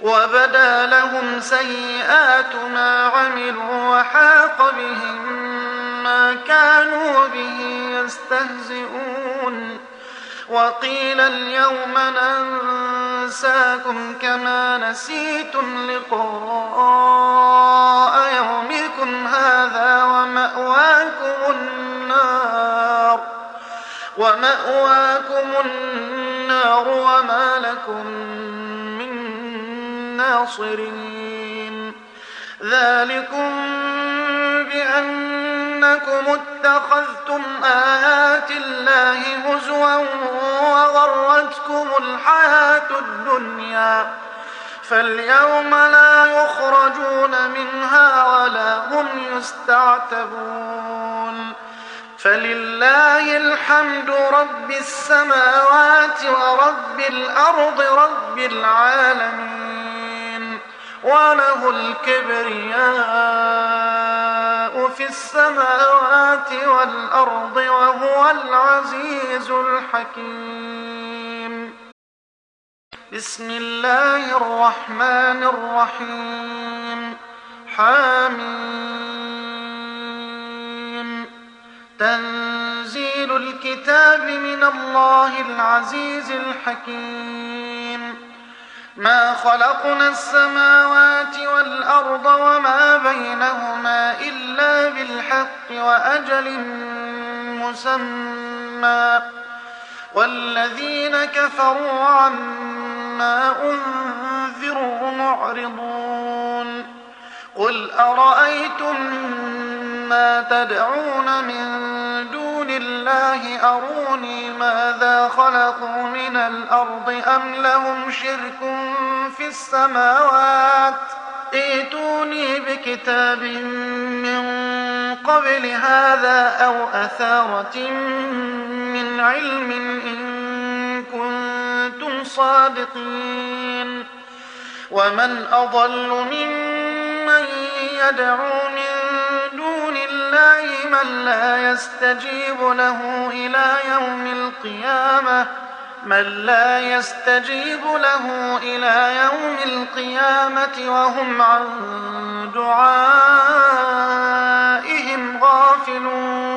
وبدا لهم سيئات ما عملوا وحاق بهم ما كانوا به يستهزئون وقيل اليوم ننساكم كما نسيتم لقاء يومكم هذا ومأواكم النار وما لكم من ناصرين ذلكم بأنكم اتخذتم آيات الله هزوا وغرتكم الحياة الدنيا فاليوم لا يخرجون منها ولا هم يستعتبون فلله الحمد رب السماوات ورب الأرض رب العالمين وله الكبرياء في السماوات والأرض وهو العزيز الحكيم. بسم الله الرحمن الرحيم. حميم. تنزيل الكتاب من الله العزيز الحكيم. ما خلقنا السماوات والأرض وما بينهما إلا بالحق وأجل مسمى والذين كفروا عما أنذروا معرضون. قل أرأيتم ما تدعون من دون الله أروني ماذا خلقوا من الأرض أم لهم شرك في السماوات ائتوني بكتاب من قبل هذا أو أثارة من علم إن كنتم صادقين. ومن أضل ممن يدعو من دون الله من لا يستجيب له إلى يوم القيامة وهم عن دعائهم غافلون.